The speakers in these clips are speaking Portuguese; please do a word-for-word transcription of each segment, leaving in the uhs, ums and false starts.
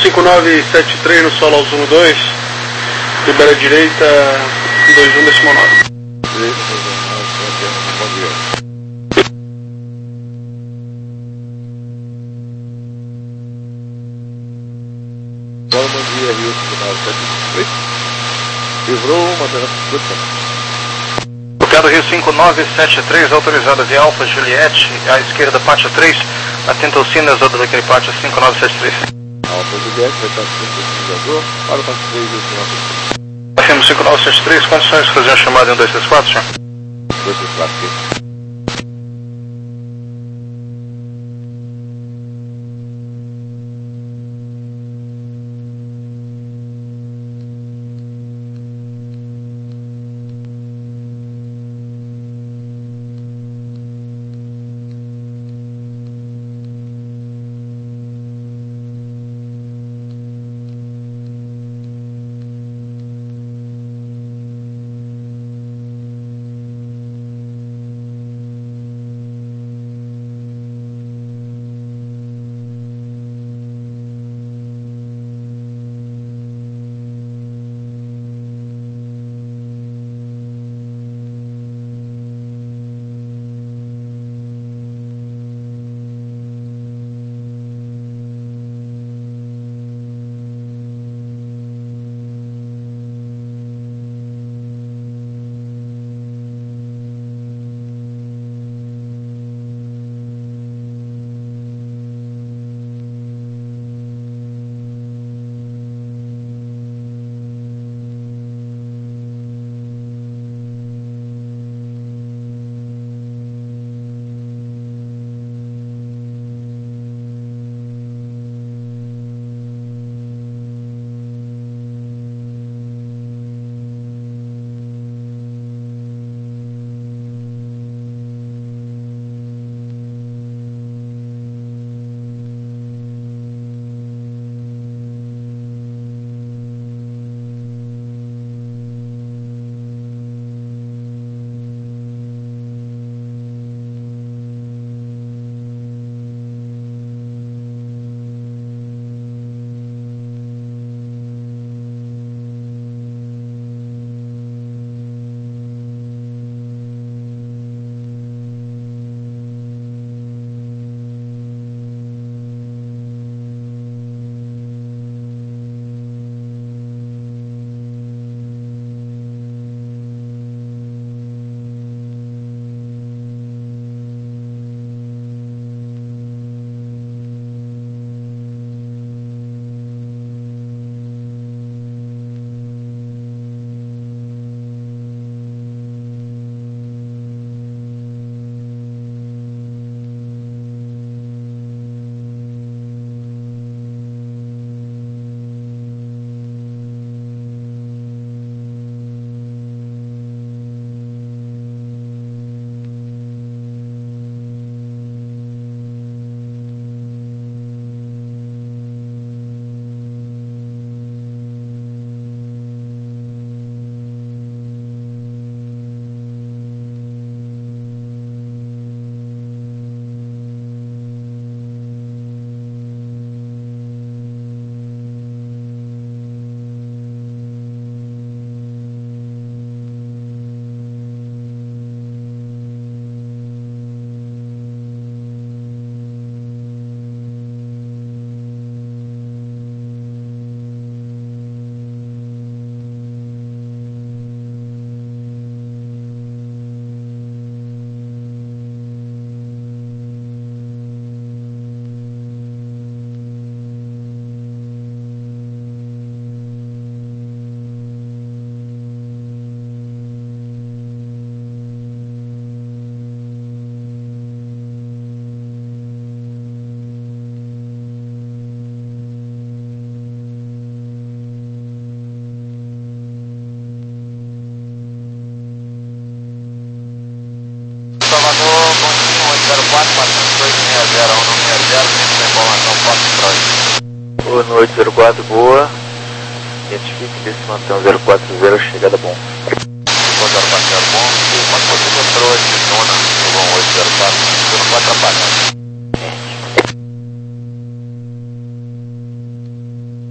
cinco nove sete três no solo Alzuno dois, libera a direita, dois um decimal nove. Bom dia. Bom dia, Rio cinco nove sete três. Livrou, mantendo a disposição. Tocado Rio cinco nove sete três, autorizada de Alfa Juliette, à esquerda, Pátio três, atenta ao Sinas, outra daquele Pátio cinco nove sete três. Alfa Juliette, vai estar sintonizador, para o Pátio três, Rio cinco nove sete três. F M cinco nove sete três, condições de fazer a chamada em um dois três quatro, senhor? dois três quatro, aqui. zero quatro, quatrocentos e dois, seis zero um, seis zero, tem informação forte para Boa noite, zero quatro, boa. Identifique desse mantão zero quatro zero, chegada bom. zero quatro zero, bom. Quando você encontrou esse zona do bom oito zero quatro, eu não vou atrapalhar.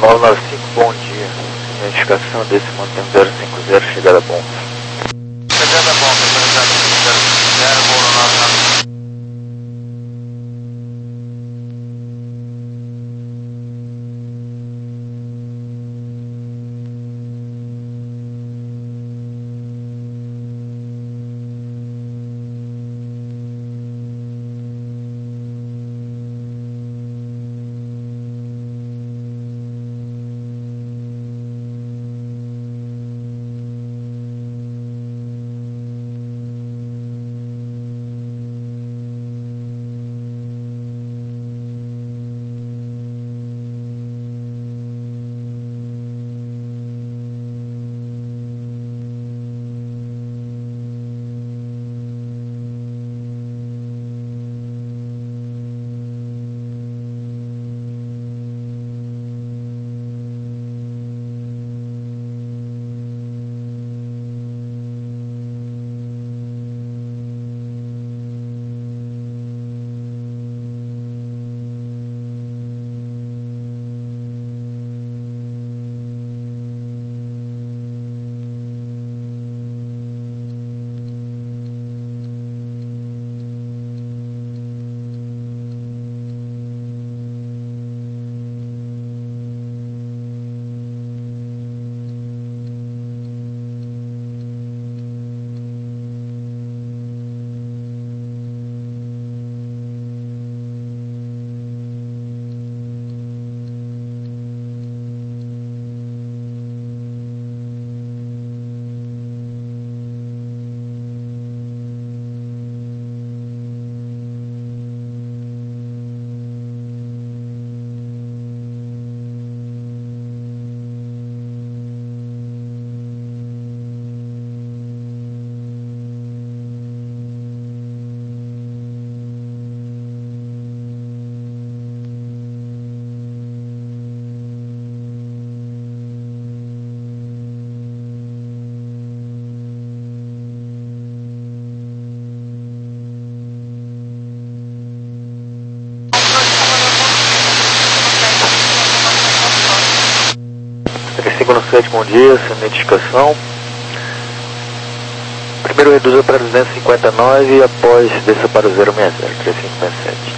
Paulo nove cinco, bom dia. Identificação desse mantém zero cinco zero, chegada bom. Chegada bom, representando zero cinco zero, voo nove nove. cinco no sete, bom dia, sem identificação. Primeiro reduziu para duzentos e cinquenta e nove e após desça para o zero seis zero, três cinco seis sete.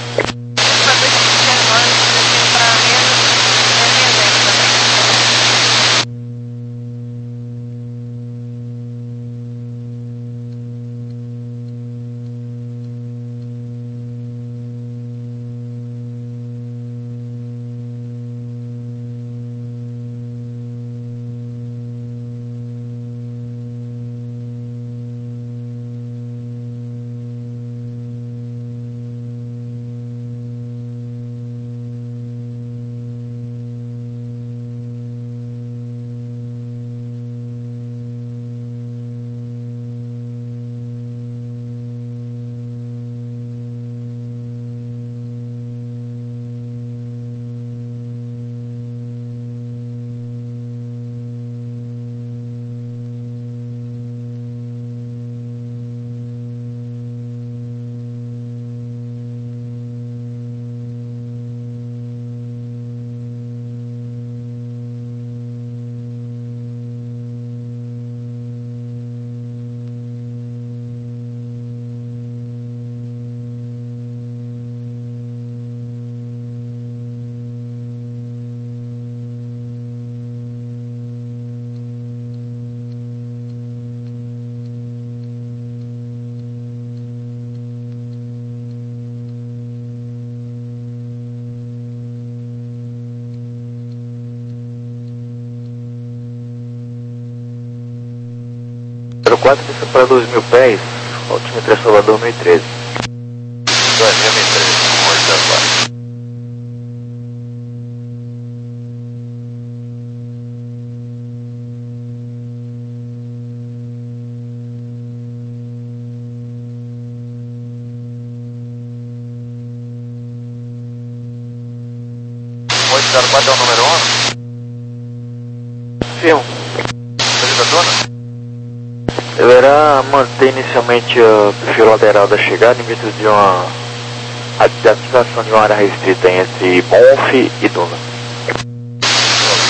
zero quatro, desça para dois mil pés, altimetria Salvador mil e treze. dois mil e treze, oito agora. oito zero quatro é o número um? Firmo. Dona? Deverá manter inicialmente o perfil lateral da chegada em virtude de uma ativação de uma área restrita entre Bonf e Duna.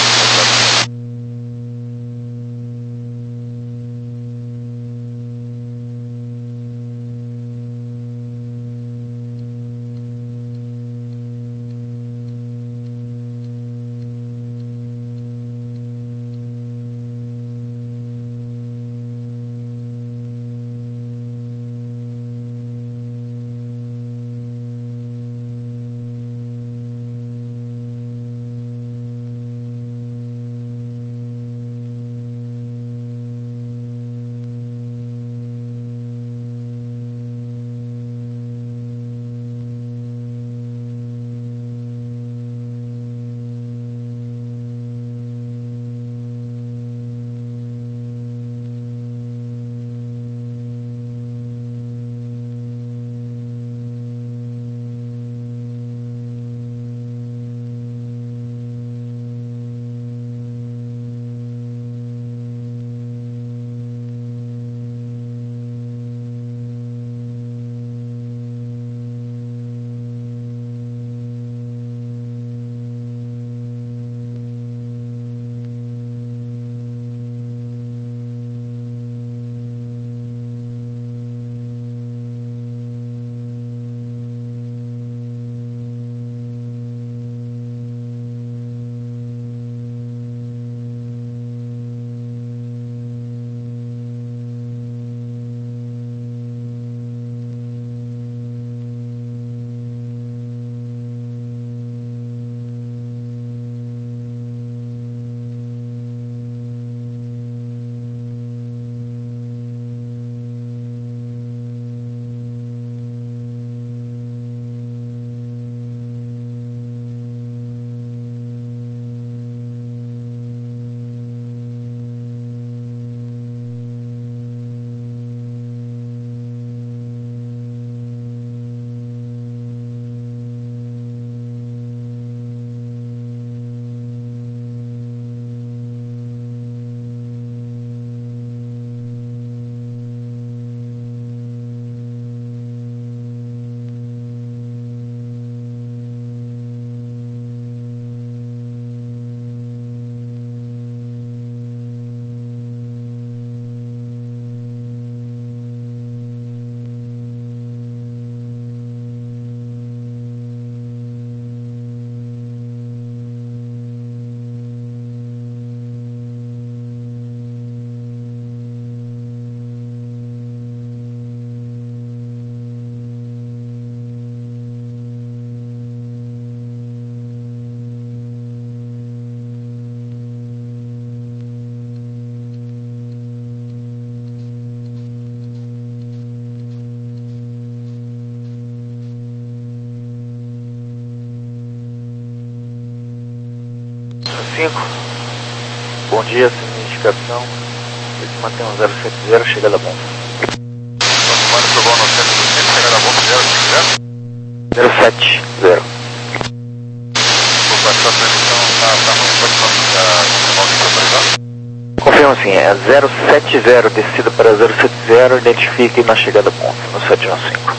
cinco. Bom dia, sem identificação. Ele se mantém um zero sete zero, chegada a bomba. Mano, pro Gol no centro do centro, chegada a bomba, zero cinco zero. zero sete zero. Desculpa, a sua previsão tá, tá ruim, pode confirmar o nível autorizado? Confirma sim, é zero sete zero, descida para zero sete zero, identifique na chegada a ponto, no sete um cinco.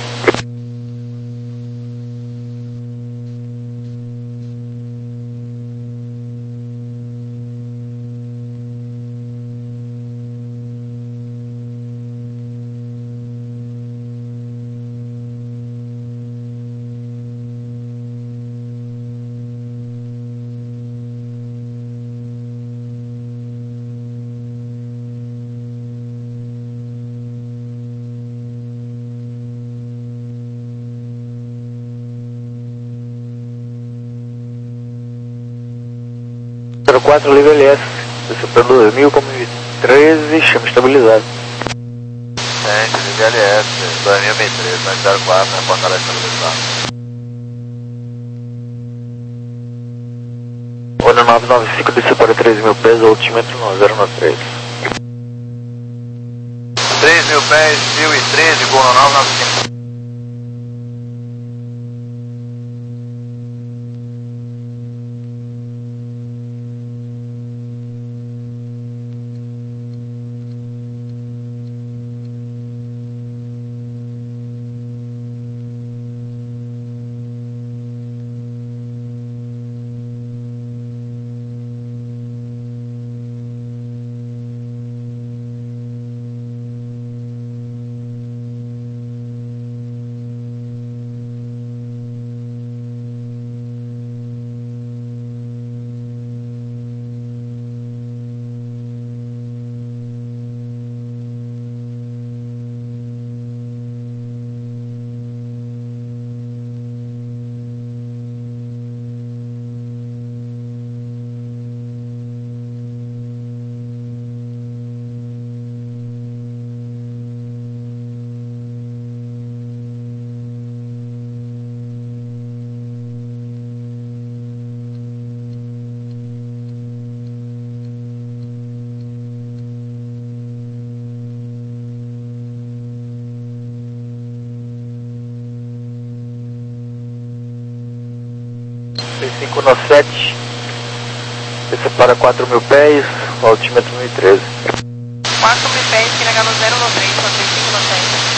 zero quatro, livre L S, desceu para dois mil, como treze, chama estabilizado. Gente, livre L S, dois mil e treze, nove zero quatro, né, porta estabilizado. Ono nove nove cinco, desceu para três mil pés, altímetro nove zero nove três. três mil pés, mil e treze, Gol no nove nove cinco. três cinco nove sete, desceu para quatro mil pés, altímetro mil e treze. quatro mil pés, que legal no zero nove três, para três cinco nove sete.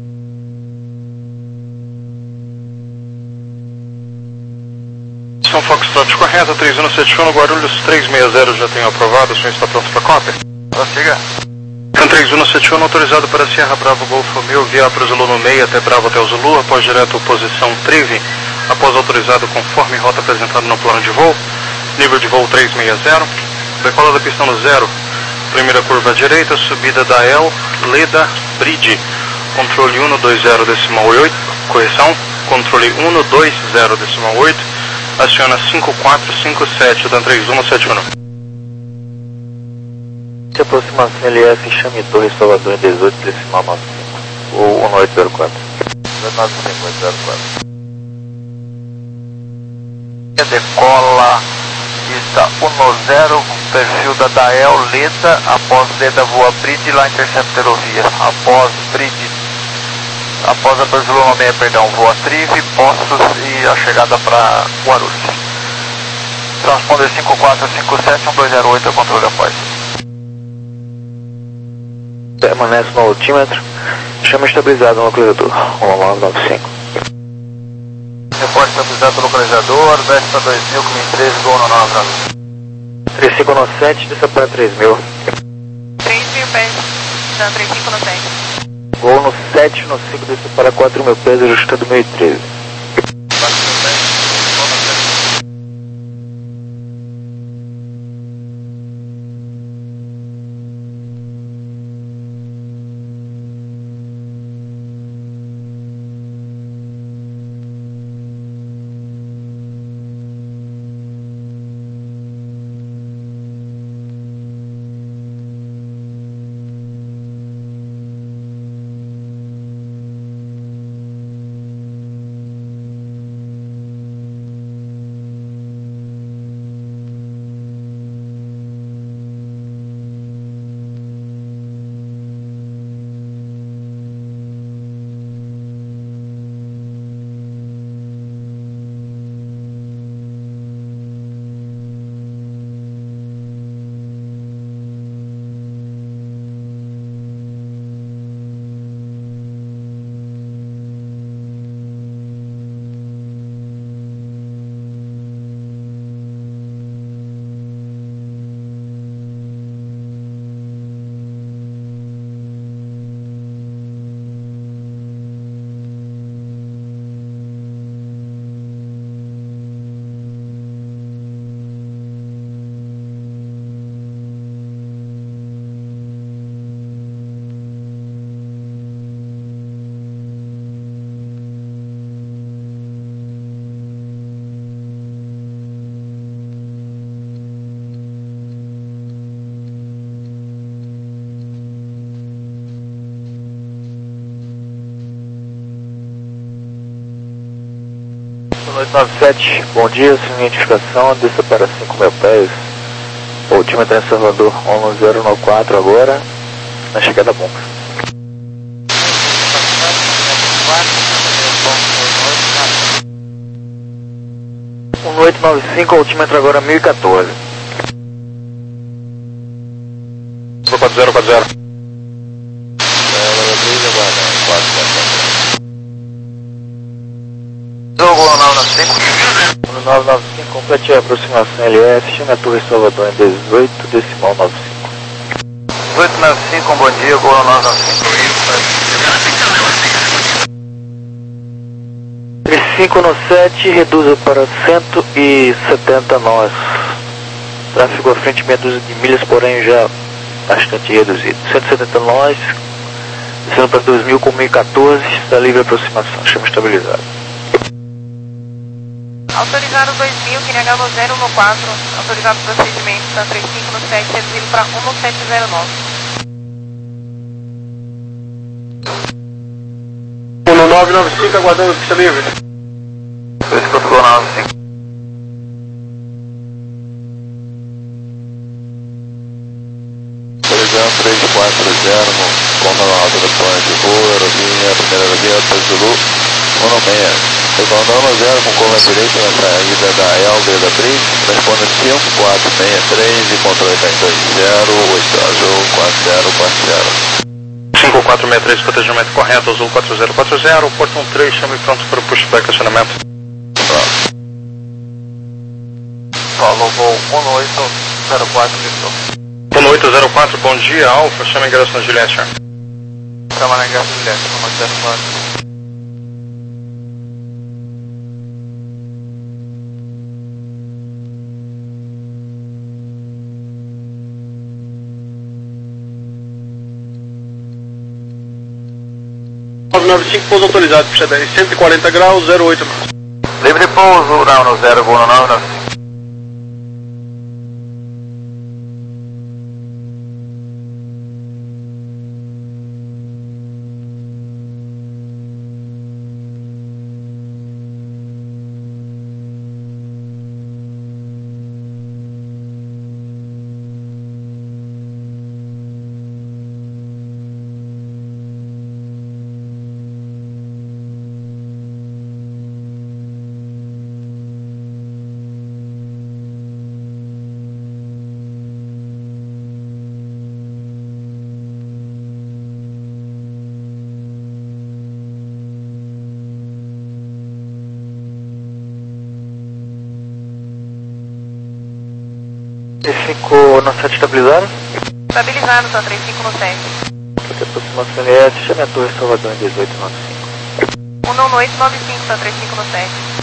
São Foxtrot correta, três um sete um, no Guarulhos três seis zero, já tenho aprovado, o senhor está pronto para cópia? Prossiga. Então três um sete um, autorizado para Sierra Bravo Golfo Mil, via para o Zulu no meio até Bravo até o Zulu, após direto posição Trive, após autorizado conforme rota apresentada no plano de voo, nível de voo três seis zero, decola da pista no zero, primeira curva à direita, subida da El, Leda, Bridge, controle um dois zero decimal oito, correção, controle um dois zero decimal oito, aciona cinco quatro cinco sete, então três um sete um. Se aproximação L S, chame Torre Salvador em dezoito decimal nove cinco, ou um oito zero quatro. nove cinco oito zero quatro. Decola, pista um zero, perfil da Dael, Leda, após Leda voa Bridge, lá intercepta ferrovia, após Bridge, após a Barcelona meia, perdão, voa Trive, Poços e a chegada para Guarulhos. Transponder cinco quatro cinco sete, um dois zero oito, controle após. Permanece no altímetro, chama estabilizado no localizador, um nove nove cinco. Reporte estabilizado do localizador, desce para dois mil, com treze, Gol no nove nove. três cinco nove sete, desça para três mil. três mil pés, dando três cinco nove sete. Gol no sete no cinco, desça para quatro mil pés, ajustando mil e treze. noite nove sete, bom dia, sem identificação, desça para cinco mil pés. Última entrada em Salvador, um zero nove quatro agora, na chegada Bunker. um oito nove cinco, última entrada agora mil e quatorze. quatro zero quatro zero. Jogo nove nove cinco. nove nove cinco, complete a aproximação L S, chame a Torre Salvador em dezoito, decimal nove cinco. dezoito nove cinco, bom dia, Gol nove nove cinco. três cinco no sete, reduza para cento e setenta nós. Tráfego à frente meia dúzia de milhas, porém já bastante reduzido. cento e setenta nós, descendo para dois mil com mil e quatorze, está livre a aproximação, chama estabilizado. Autorizado dois mil, Kine H no zero no quatro, autorizado procedimento, está três cinco no sete, reduzido para um no sete zero nove. um no nove nove cinco, aguardando pista livre. Escuta Gol nove cinco. Autorizando três quatro zero, com manual do plano de voo, aerolinha, primeira aerolinha, Hotel Zulu, um seis. Recomendando zero com curva direita na saída da L D da Bridge, responde cinco quatro seis três e controle está em dois zero, oito azul, quatro zero quatro zero. cinco quatro seis três, protegimento correto, azul quatro zero quatro zero, portão três, chame pronto para o pushback acionamento. Falou Gol um oito zero quatro, Vitor. um oito zero quatro, bom dia, Alfa, chama ingresso na Juliette. Chama na ingresso Juliette, um oito zero quatro. nove nove cinco, pouso autorizado, pista dez, cento e quarenta graus, zero oito nós. Livre pouso, não, no zero, Gol nove nove cinco. três cinco no sete estabilizado. Estabilizado, está três cinco no sete. Aqui aproximação L S, chame a Torre Salvador em dezoito nove cinco. um no oito nove cinco, está três cinco no sete.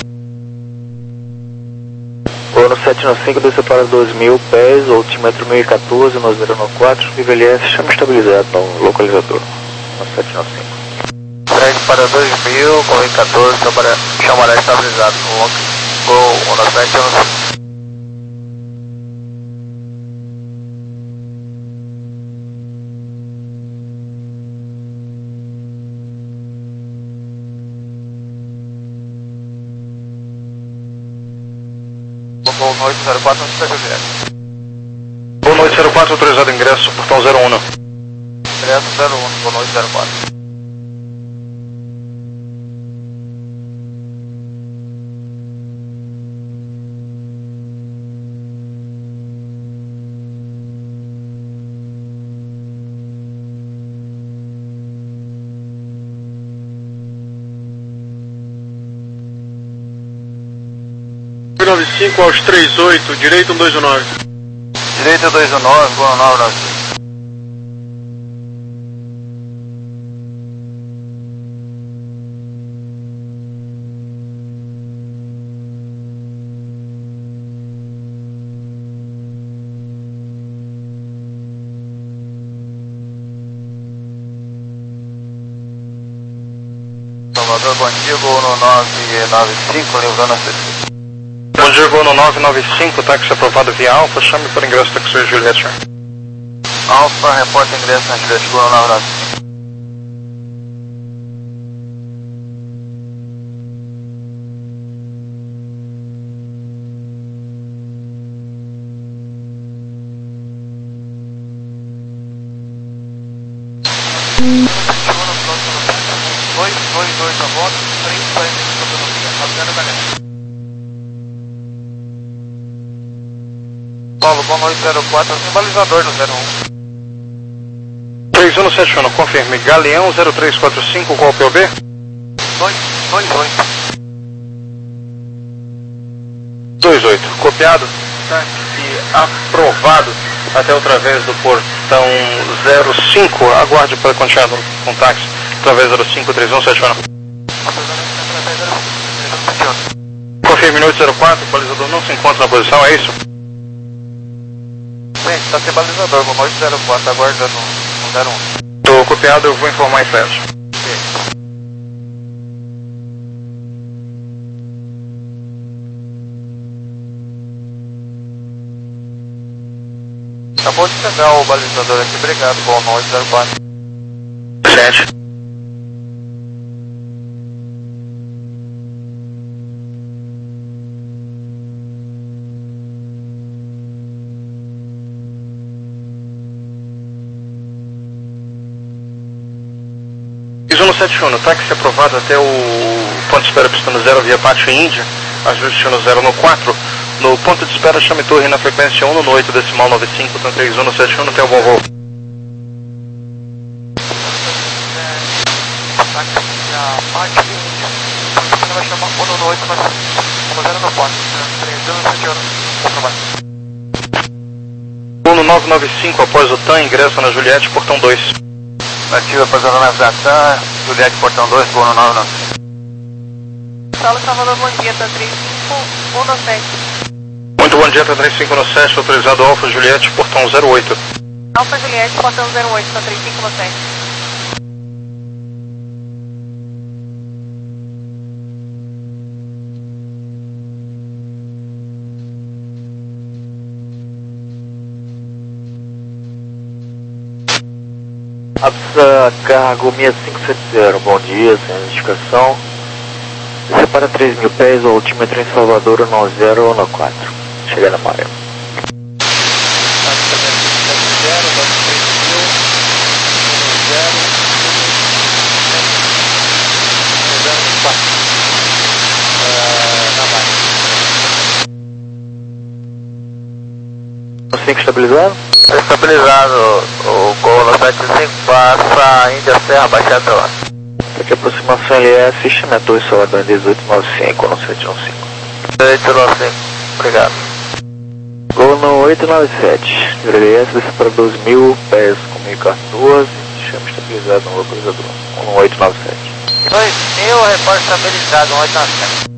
Ou no sete nove cinco, desça para dois mil pés, altímetro mil e quatorze, no zero nove quatro, nível L S, chame estabilizado no localizador, no sete nove cinco. Três para dois mil, com mil e quatorze, chamará estabilizado. Gol um nove sete um nove cinco. Gol oito zero quatro, não precisa ver. Gol oito zero quatro, autorizado ingresso, portão zero um. Ingresso zero um, Gol oito zero quatro. nove cinco aos três oito, direito um dois um nove. Direito dois um nove, Gol nove nove cinco. Salvador, bom dia, Gol no nove nove cinco, livrando a C C. Bom dia, Gol no nove nove cinco, táxi aprovado via Alfa, chame por ingresso da Taxi Juliette. Alfa, reporta ingresso na Juliette, Gol nove nove cinco. dois dois dois a volta, três quarenta de autonomia, avisando a galera. Paulo, bom noite, zero quatro, tem balizador no zero um. três um sete um, confirme. Galeão zero três quatro cinco, qual o P O B? dois dois oito. dois oito, copiado. Táxi aprovado até outra vez do portão zero cinco. Aguarde para continuar com táxi através zero cinco três um sete um. Confirme noite zero quatro, o balizador não se encontra na posição, é isso? Bem, está sem balizador, bom noite zero quatro, aguardando no zero um. Estou copiado, eu vou informar em flash. Acabou de chegar o balizador aqui, obrigado, boa noite zero quatro. sete. um sete um, táxi aprovado até o ponto de espera pistando zero via Pátio Índia, ajuste no zero no quatro, no ponto de espera chame torre na frequência um no oito decimal nove cinco, então três um no sete um, até o bom voo. A Pátio Índia, você vai chamar um no oito, mas zero no quatro, três um no sete um, comprovado. um no nove nove cinco, após o T A M, ingressa na Juliette, portão dois. Ativa fazendo a navegação, Juliette, portão dois, voo no nove nove cinco. Saulo Salvador, bom dia, tá três cinco um no sete. Muito bom dia, tá três cinco no sete, autorizado Alfa Juliette, portão zero oito. Alfa Juliette, portão zero oito, tá três cinco no sete. Absa cargo seis cinco sete zero, bom dia, sem identificação. Desce para três mil pés, o altímetro em Salvador no zero no quatro. Chega na maré. cinco estabilizado? Estabilizado, o Golo sete cinco passa a Índia Serra, Baixada lá. Aqui aproximação L S, chama dois Salvador em dezoito nove cinco no sete um cinco. oito nove cinco, obrigado. Gol no oito nove sete, L S desce para doze mil, pés com mil e quatorze, chama estabilizado no localizador, no oito nove sete. dois mil, repórter estabilizado, no oito nove sete.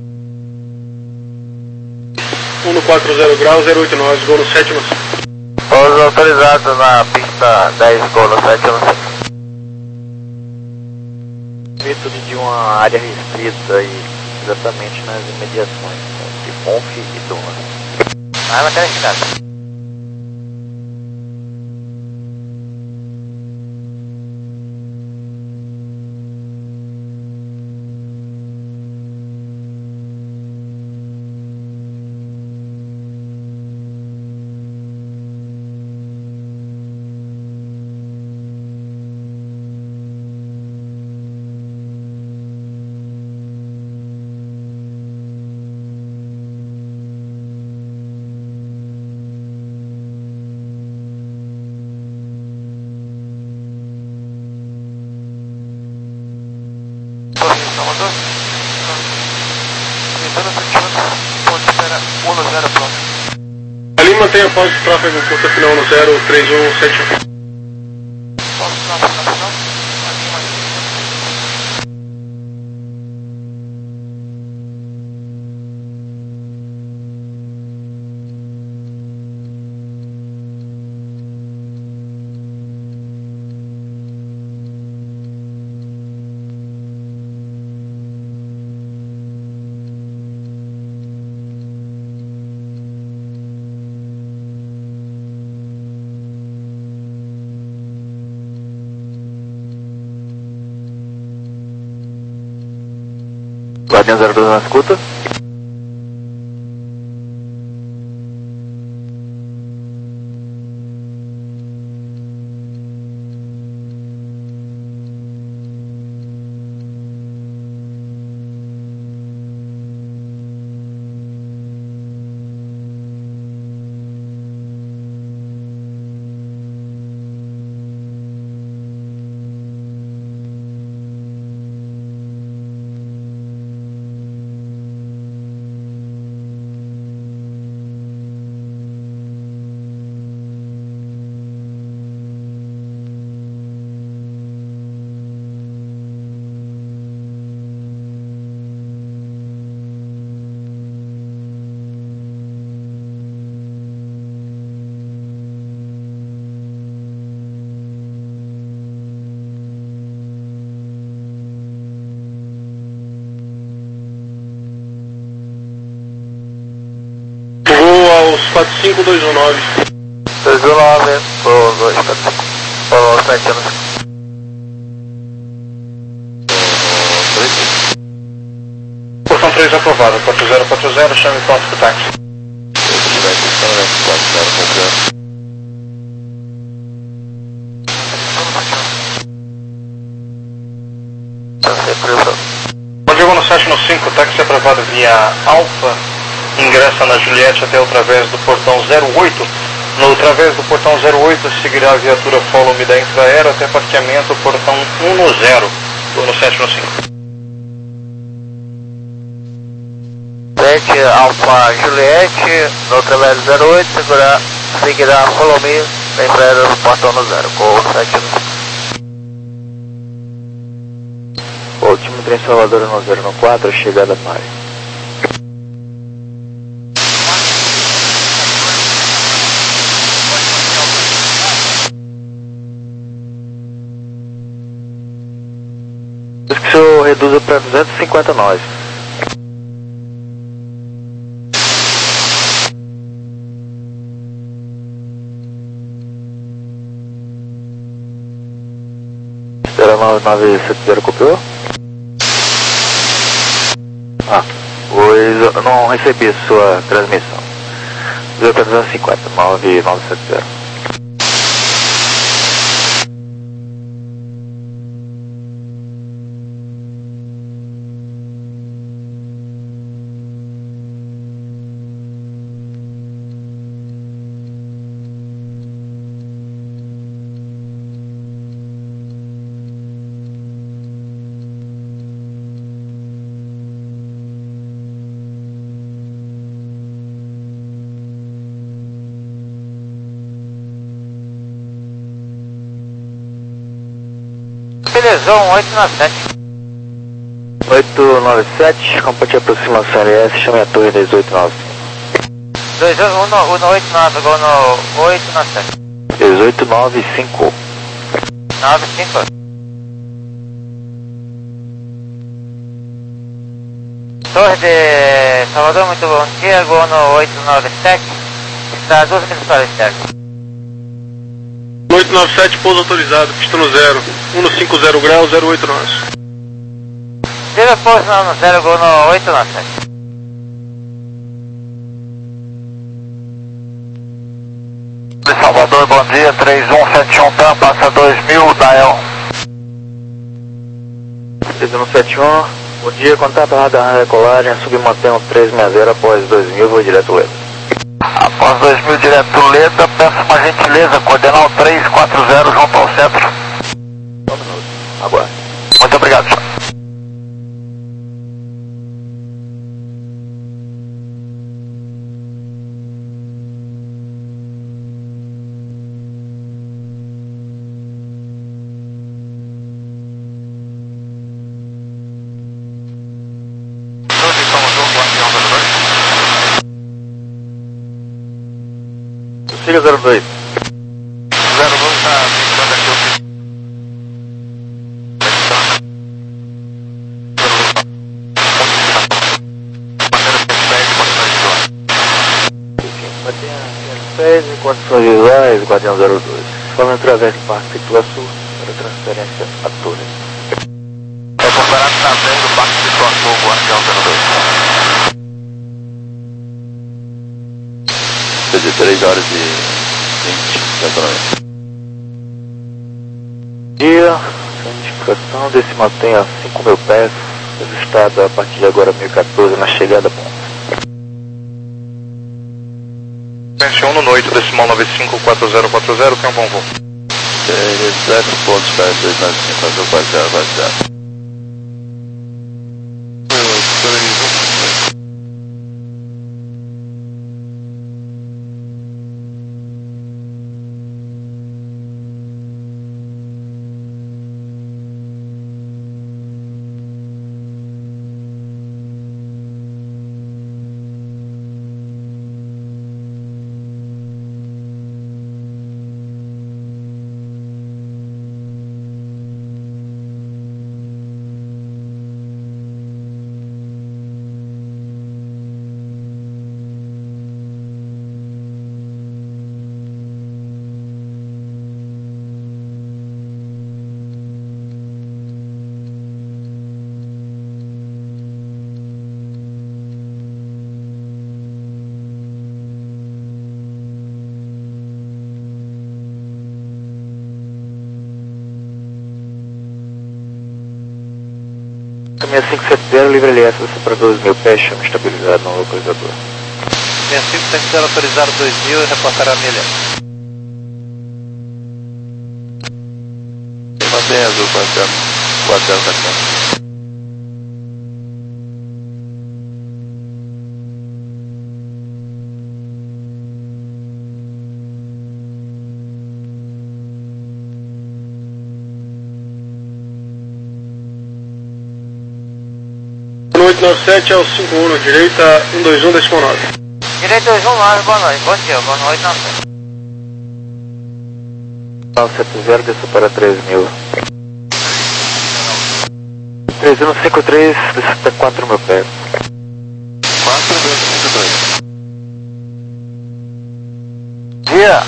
um no quatro zero graus, zero oito nove, gol no sete um cinco. Pouso autorizado na pista dez, gol no sete um cinco. Método de uma área restrita e exatamente nas imediações entre Conf e Dona. Ah, mas tá Ali mantenha a pausa de tráfego curta final no zero três um sete um. Guardião zero dois na escuta. quatro cinco dois um nove. dois um nove, por dois quatro cinco. Por sete anos. Portão três aprovado, quatro zero quatro zero, chame ponto pro táxi. Bom dia, no sete no cinco, táxi aprovado via Alfa, ingressa na Juliette até o través do portão zero oito. No través do portão zero oito seguirá a viatura Follow-me da Infraero até parqueamento portão um no zero, no sete no cinco. sete Alfa Juliette, no través do zero oito, seguirá, seguirá Follow-me da Infraero no portão no zero, com sete no cinco. Último trem Salvador no zero no quatro, chegada Mari. Diz que o senhor reduza para duzentos e cinquenta nós. Espera nove nove sete zero, copiou? Ah, pois eu não recebi sua transmissão. zero para duzentos e cinquenta, nove nove sete zero. Belezão, oito nove sete. oito nove sete, combate aproximação L S, chame a torre dezoito nove cinco. dois um no oito nove, agora no oito nove sete. dezoito nove cinco. nove cinco. Torre de Salvador, muito bom dia, agora no oito nove sete. Está a doze minutos para externo. oito nove sete, pouso autorizado, pista no zero. um no cinco zero graus, zero oito nosso. Tira pouso no zero, agora no oito nove sete. Salvador, bom dia, três um sete um, tá, passa dois mil, Dael. três um sete um, bom dia, contato radar recolagem, submantenho três seis zero após dois mil, vou direto Leda. Após dois mil, direto Leda, peço uma gentileza, coordenal três quatro zero junto ao centro. Um minuto, aguarde. Muito obrigado, senhor. Siga zero dois. zero dois está ficando aqui o seis em condições visuais, Guardião zero dois. Falando através do Parque Pituaçu para transferência a torre. É comparado através do Parque Pituaçu, Guardião zero dois. De três horas e vinte, exatamente. Dia, identificação desse mantém a cinco mil pés, registrado a partir de agora mil e quatorze na chegada ponta. Pense um no oito, decimal nove cinco quatro zero quatro zero, tem um bom voo. sete pontos para dois nove cinco, azul quatro zero quatro zero. seis cinco sete zero, livre L S para dois mil, pé, chama estabilizado no localizador. seis cinco sete zero autorizado dois mil e reportará a milha. Mantém azul quatro zero quatro zero sete zero. oito nove sete ao cinco um, direita um dois um, décimo nove. Direita dois um nove, boa noite. Bom dia, boa noite, não sei. nove sete zero, desça para três mil. três um cinco três, desça para quatro mil pés. quatro dois cinco dois. Dia.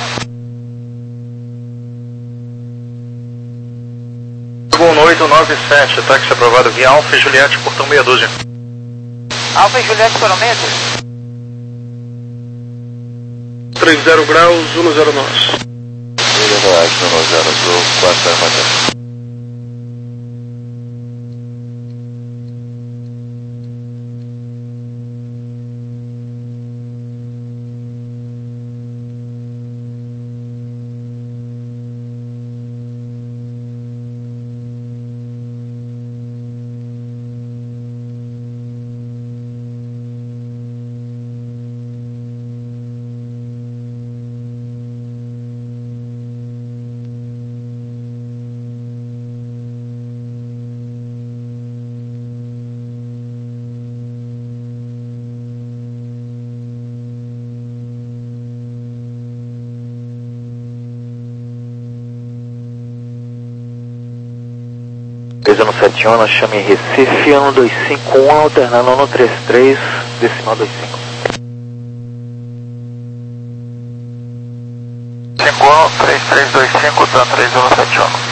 um oito nove sete, táxi aprovado via Alfa e Juliette, portão meia dúzia. Alfa e Juliette foram meia dúzia. três zero graus, um zero nove. Milha reais, no zero azul quatro zero quatro. três um sete um, chame Recife, um dois cinco um, alternando um três três, decimal dois cinco. cinco um três três dois cinco, tá três um sete um.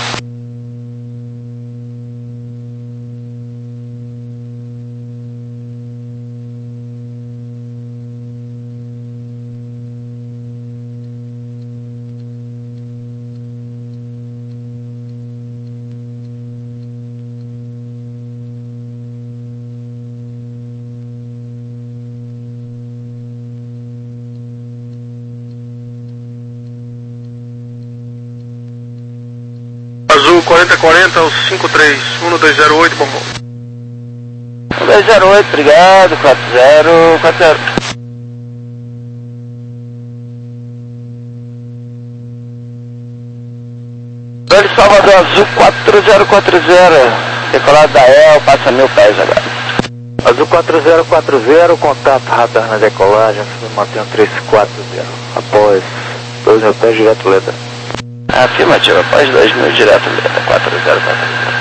Azul quarenta quarenta ao cinco três, um dois zero oito, bombom. um dois zero oito, obrigado, quatro zero quatro zero. Velho Salvador Azul quatro zero quatro zero, decolado da E L, passa mil pés agora. Azul quatro zero quatro zero, contato radar na decolagem, mantém três quatro zero. Após dois mil pés, direto Leda. Afirmativo, após dois mil, direto Leda, quatro zero quatro zero.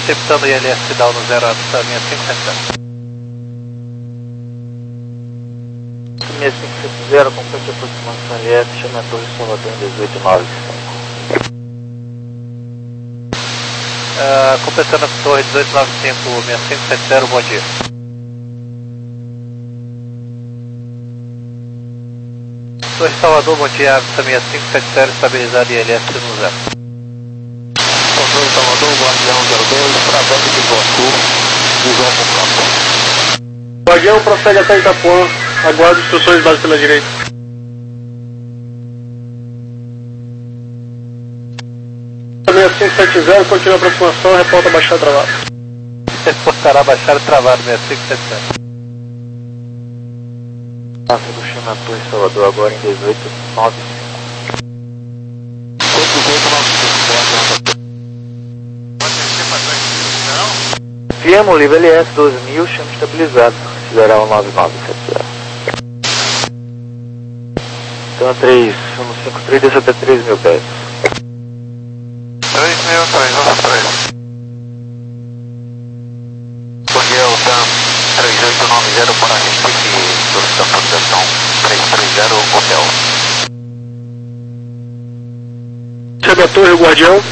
receptando I L S down no zero, Avista seis cinco sete zero. seis cinco sete zero, complete aproximação L S, chama a Torre Salvador em dezoito nove cinco. Uh, completando a Torre dezoito nove cinco, seis cinco sete zero, bom dia. Torre Salvador, bom dia, Avista seis cinco sete zero, estabilizado I L S no zero. Torre Salvador, Guardião zero dois, travando de Iguaçu, visão com campo. Guardião prossegue até Itapuã, aguarda instruções básicas pela direita. seis cinco sete zero, continua a aproximação, reporta baixar travado. Reportará baixar travado, seis cinco sete zero. Tráfego chama a Torre Salvador agora em dezoito nove cinco. dezoito nove cinco, Viemos, livre L S doze mil, chama estabilizado, sideral nove nove sete zero. Então três um cinco três, desce até três mil pés. três mil, três um três. Bom dia, o TAM três oito nove zero para Recife, solicitando proteção três três zero, hotel. Recebe a torre, Guardião.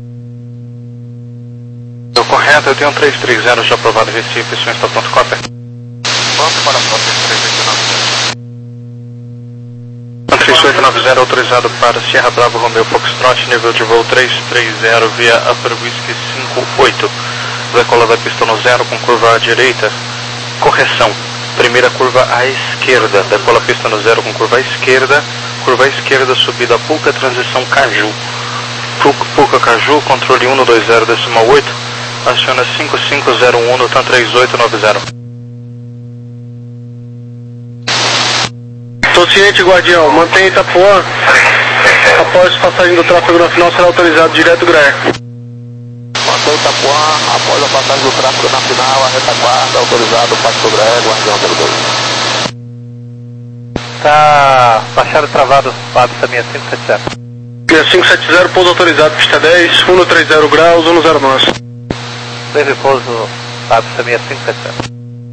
Deu correto, eu tenho um três três zero já aprovado Recife, o senhor está pronto, cópia. Pronto para a própria três oito nove zero. três oito nove zero autorizado para Sierra Bravo Romeo Foxtrot, nível de voo três três zero via Upper Whiskey cinco oito. Decola da pista no zero com curva à direita. Correção. Primeira curva à esquerda. Decola a pista no zero com curva à esquerda. Curva à esquerda, subida Puca, transição Caju. Puca Caju, controle um dois zero decimal oito. Aciona cinco cinco zero um no TAM três oito nove zero. Tô ciente, Guardião. Mantenha Itapuã. Após passagem do tráfego na final, será autorizado direto Graer. Mantém Itapuã, após a passagem do tráfego na final, a retaguarda, autorizado, Pato Graer, Guardião zero dois. Tá baixado travado, Avista seis cinco sete zero. seis cinco sete zero, pouso autorizado, pista dez, cento e trinta graus, um zero nove. Breve pouso, Avista seis cinco sete zero.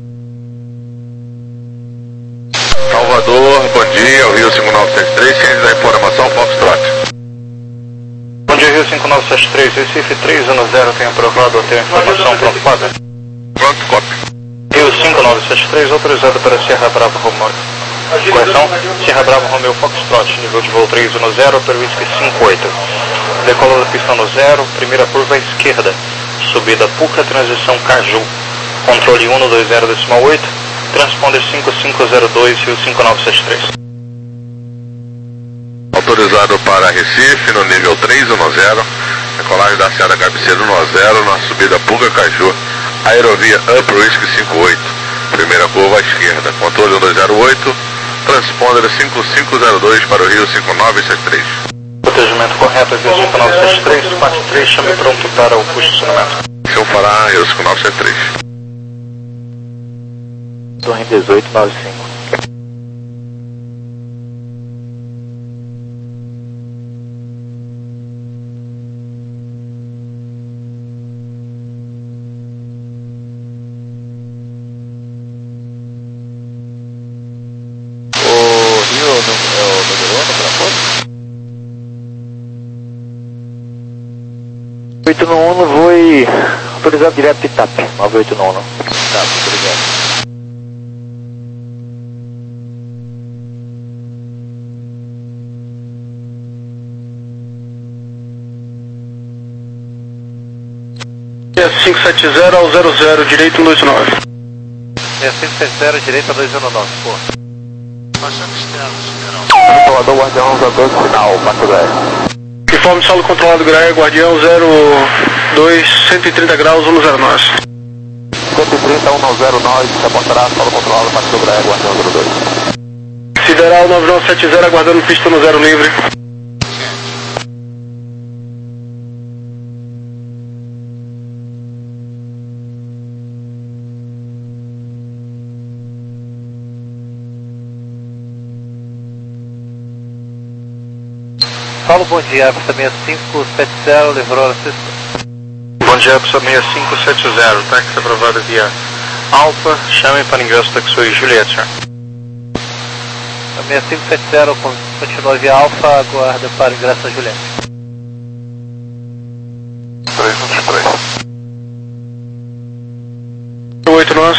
Salvador, bom dia, o Rio cinco nove sete três, ciência da informação, Foxtrot. Bom dia, Rio cinco nove sete três, Recife três um zero, tem aprovado a ter informação, pronto, cópia. Pronto, cópia. Rio cinco nove sete três, autorizado para Sierra Bravo Romeo. Correção, Sierra Bravo Romeo Foxtrot, nível de voo três um zero, Upper Whiskey cinco oito. Decola da pista no zero, primeira curva à esquerda. Subida Puca, transição Caju. Controle um dois zero decimal oito. Transponder cinco cinco zero dois, Rio cinco nove sete três. Autorizado para Recife, no nível três um zero. Decolagem da Serra Cabeceira no zero, na subida Puca Caju. Aerovia Upper Whiskey cinco oito. Primeira curva à esquerda. Controle um dois zero oito. Transponder cinco cinco zero dois para o Rio cinco nove sete três. Protegimento correto, Rio cinco nove sete três, quatro três, chame pronto para o posicionamento. Seu Fará, Rio cinco nove sete três. Torre dezoito nove cinco. oito no um no voo e autorizado direto de TAP, nove oito no um. TAP, obrigado. cinco sete zero ao zero zero, direito um dois nove. cinco sete zero, direito dois um nove, pô. Salvador, Guardião zero dois, final, Pato Graer. Informe solo controlado Graer, Guardião zero dois, cento e trinta graus, um zero nove. cento e trinta, um zero nove, reportará solo controlado, Pato Graer, Guardião zero dois. Sideral nove nove sete zero, aguardando pista no zero livre. Paulo, bom dia, Avista seis cinco sete zero, livrou a assistência. Bom plano de Ecos seis cinco sete zero, táxi aprovado via Alfa, chame para ingresso taxiway Juliette, senhor. seis cinco sete zero, continua via Alfa, aguarda para ingresso na Juliette. três um três. oito nós.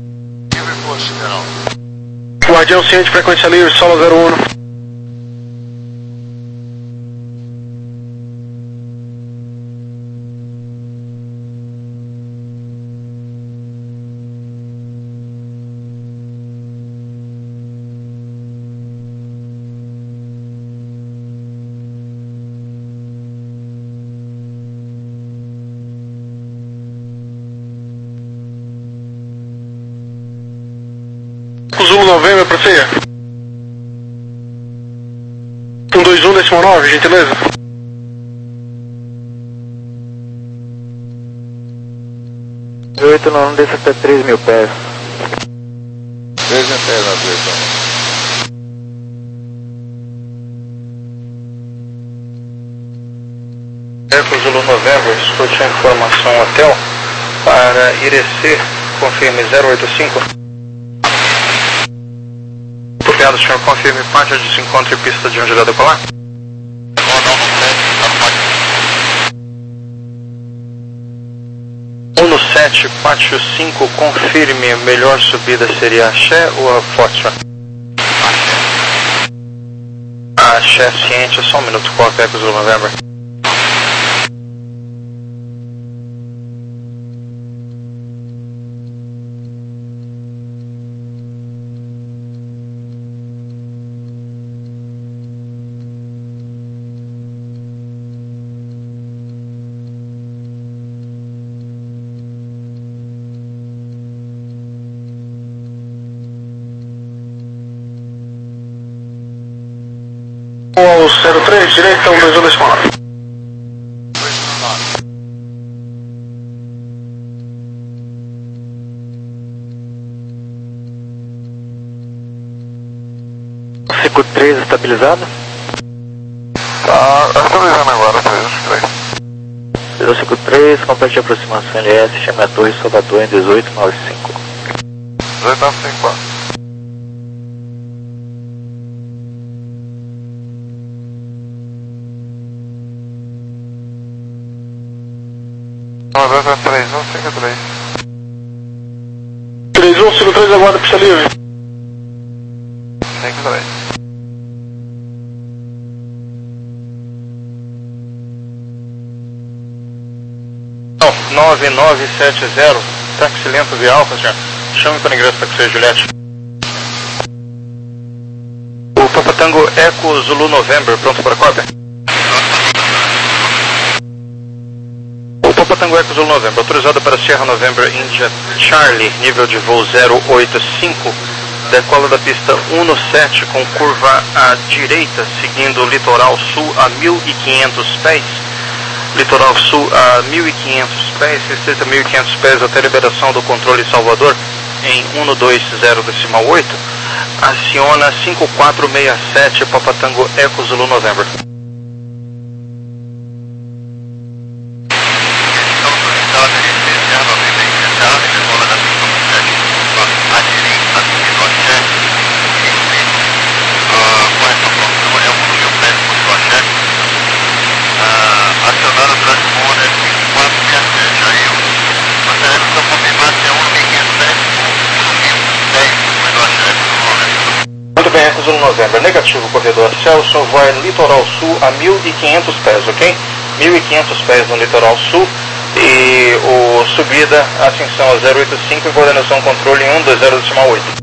Guardião ciente, frequência livre, solo zero um. Zulu Novembro, prossiga. um dois um décimo nove, gentileza. oito nove desce até três mil pés. três internas, oito. Eco Zulu Novembro, escute a informação hotel para I R C, confirme zero oito cinco. Obrigado, senhor, confirme parte de se encontra e pista de onde irá decolar. um no sete, pátio cinco, confirme, melhor subida seria a Axé ou a Foxtrot? A Axé ciente, só um minuto, qual é Eco Zulu Novembro? O zero três, direita, um dois um décimo nove. cinco três estabilizado? Tá estabilizando agora, três um três. zero cinco três, complete de aproximação L S, chame a Torre Salvador em dezoito nove cinco. dezoito nove cinco. três um cinco três. três um cinco três, aguarda pista livre. cinco três. nove nove sete zero, táxi lento via Alfa, senhor. Chame para ingresso taxi Juliette. O Papa Tango Eco Zulu November, pronto para cópia? O Papa Tango Eco Zulu November, autorizado para Sierra November India Charlie, nível de voo zero oito cinco, decola da pista um no sete com curva à direita, seguindo o litoral sul a mil e quinhentos pés. Litoral sul a mil e quinhentos pés, restrita mil e quinhentos pés até liberação do controle Salvador em um no dois zero decimal oito, aciona cinco quatro seis sete Papa Tango Eco Zulu November. Muito bem, Eco Zulu November, negativo corredor Celso, vai litoral sul a mil e quinhentos pés, ok? mil e quinhentos pés no litoral sul e o subida, ascensão a zero oito cinco e coordenação controle em um dois zero decimal oito.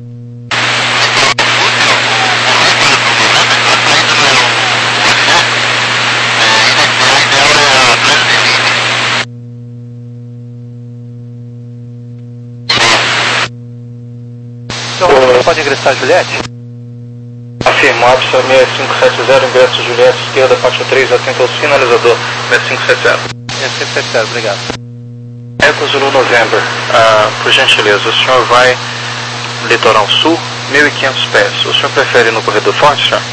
Então, pode ingressar a Juliette? Afirmado, seis cinco sete zero, ingresso Juliette, esquerda, pátio três, atento ao sinalizador, seis cinco sete zero. seis cinco sete zero, obrigado. Eco Zulu November, ah, por gentileza, o senhor vai litoral sul, mil e quinhentos pés. O senhor prefere no corredor forte, senhor?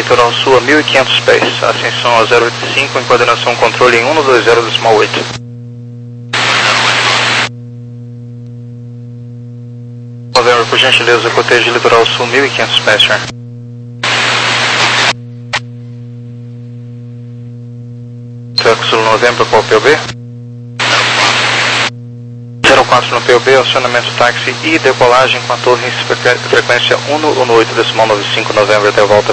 litoral sul a mil e quinhentos pés, ascensão a zero oito cinco, em coordenação controle em cento e vinte decimal oito. Novembro, por gentileza, cotejo litoral sul mil e quinhentos pés, senhor. Sul Novembro, qual P O B? zero quatro no P O B, acionamento táxi e decolagem com a torre em frequência cento e oito decimal noventa e cinco Novembro até a volta.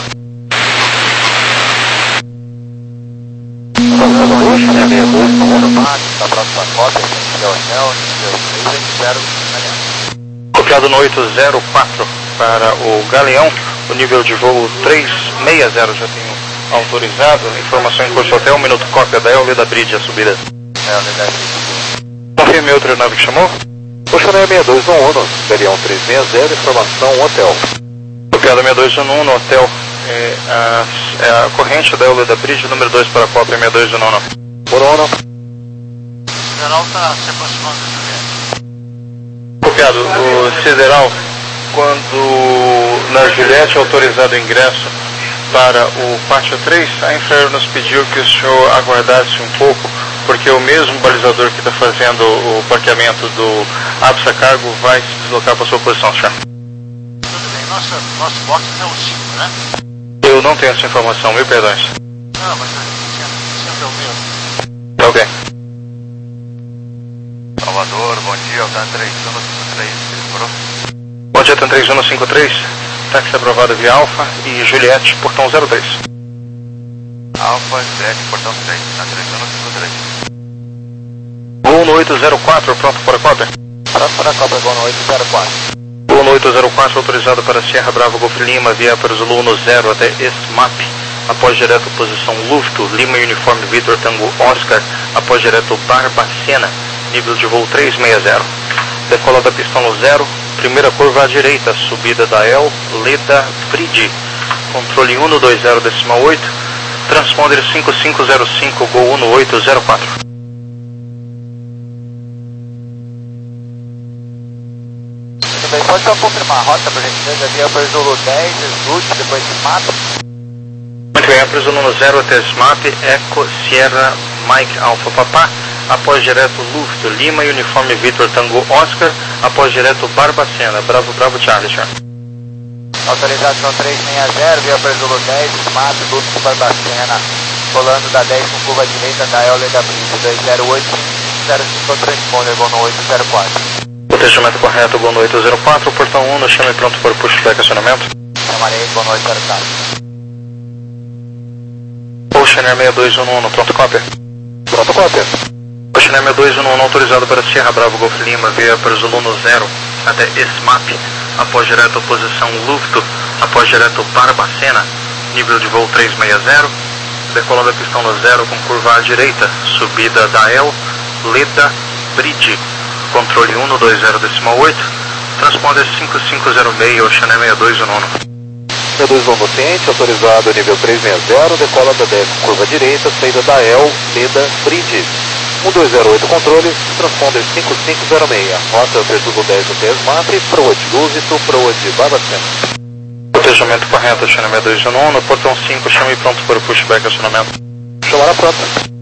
Copiado no oito zero quatro para o Galeão, o nível de voo três seis zero já tenho autorizado, informação em curso hotel, um minuto, cópia da L da Bridge, a subida. Confirme outra aeronave que chamou? Oceaneia seis dois um um, Galeão três seis zero, informação hotel. Copiado seis dois um um no hotel, é a, é a corrente da L da Bridge, número dois para a cópia seis dois um um. Por ono. O general está se aproximando do Juliette. Copiado, o Sideral, quando na Juliette é autorizado o ingresso para o pátio três, a Infraero nos pediu que o senhor aguardasse um pouco, porque o mesmo balizador que está fazendo o parqueamento do Absa Cargo vai se deslocar para a sua posição, senhor. Tudo bem, nosso, nosso box é o cinco, né? Eu não tenho essa informação, mil perdões. Não, mas sempre é o mesmo. Tá ok. Salvador, bom dia, Altan três um cinco três, demorou? Bom dia, Altan três um cinco três, táxi aprovado via Alfa e Juliette, portão zero três. Alfa, Juliette, portão três, na três um cinco três. Gol no oito zero quatro, pronto para a cópia? Pronto para a cópia, Gol no oito zero quatro. Gol no oito zero quatro, autorizado para Sierra Bravo Golf Lima, via para Zulu no zero até SMAP, após direto posição Lufto, Lima Uniforme Vitor Tango Oscar, após direto Barbacena, nível de voo três seis zero. Decola da pista no zero, primeira curva à direita, subida da El, Leda, Bridge, controle cento e vinte decimal oito, transponder cinco cinco zero cinco, Gol um oito zero quatro. Tudo bem, pode só confirmar a rota para a gente via para Zulu dez, Slut, depois de Mata. Muito bem, após Zulu no zero até SMAP, Eco, Sierra, Mike Alpha Papá, após direto Luft, Lima Uniforme Vitor Tango Oscar, após direto Barbacena, Bravo Bravo Charlie, senhor. Autorização três seis zero, via para Zulu dez, Smart, Luft, Barbacena, colando da dez com curva direita da L da Bridge, dois zero oito zero cinco, transponder, Gol no oito zero quatro. Protejamento correto, Gol no oito zero quatro, portão um, no chame pronto para o pushback acionamento. Chamarei, Gol no oito zero quatro. Oceaneer seis dois um um, pronto cópia? Pronto cópia. Oceaneer seis dois um um, autorizado para Sierra Bravo Golf Lima, via para Zulu no zero até SMAP, após direto posição Lufto, após direto Barbacena, nível de voo três seis zero, decolando a pistão no zero com curva à direita, subida da El, Leda, Bridge, controle cento e vinte decimal oito, transponder cinco cinco zero seis, Oceaneer seis dois um um. seis dois um um ciente, autorizado nível três seis zero, decola da dez com curva direita, saída da El, Leda, Bridge. um dois zero oito controle, transponder cinco cinco zero seis, rota Zulu dez até SMAP, proa de Lúzito, proa de Barbacena. Protejamento correto, Oceaneer seis dois um um, no portão cinco, chame pronto para o pushback acionamento. Chamada pronta.